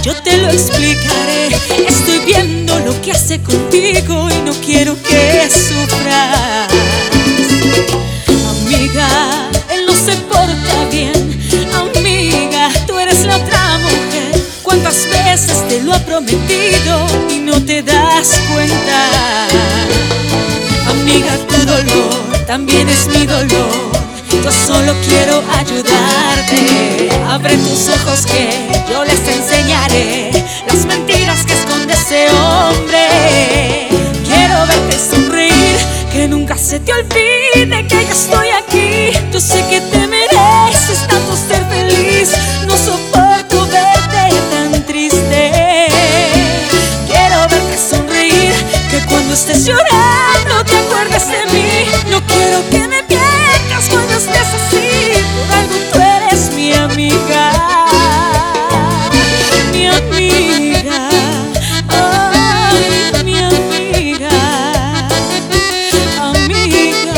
yo te lo explicaré. Estoy viendo lo que hace contigo y no quiero que sufras. Amiga, él no se porta bien. Amiga, tú eres la otra mujer. ¿Cuántas veces te lo ha prometido y no te das cuenta? Amiga, tu dolor también es mi dolor. Yo solo quiero ayudarte. Abre tus ojos que yo les enseñaré las mentiras que esconde ese hombre. Quiero verte sonreír, que nunca se te olvide que yo estoy aquí. Yo sé que te mereces tanto ser feliz. No soporto verte tan triste. Quiero verte sonreír, que cuando estés llorando te acuerdes de mí. No quiero que me pierdas cuando estés así. Por algo tú eres mi amiga. Mi amiga. Ay, mi amiga. Amiga.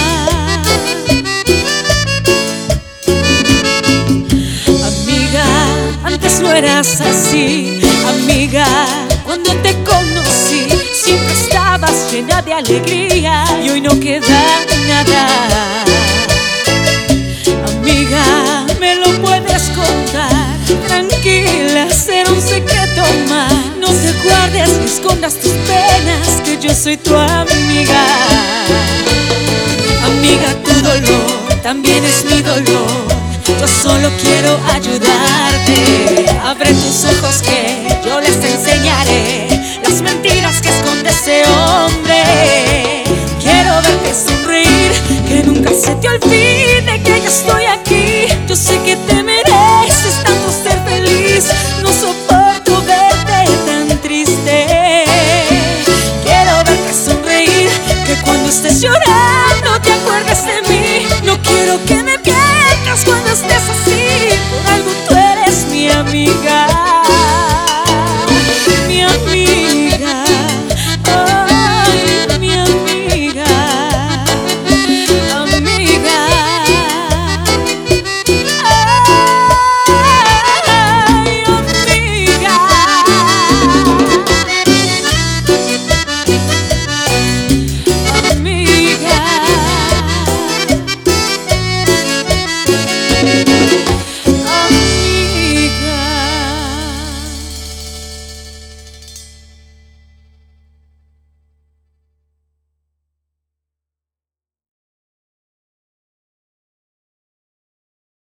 Amiga, antes no eras así. Amiga, cuando te conocí siempre estabas llena de alegría y hoy no queda nada. Amiga, me lo puedes contar, tranquila, será un secreto más. No te guardes ni escondas tus penas, que yo soy tu amiga. Amiga, tu dolor también es mi dolor. Yo solo quiero ayudarte.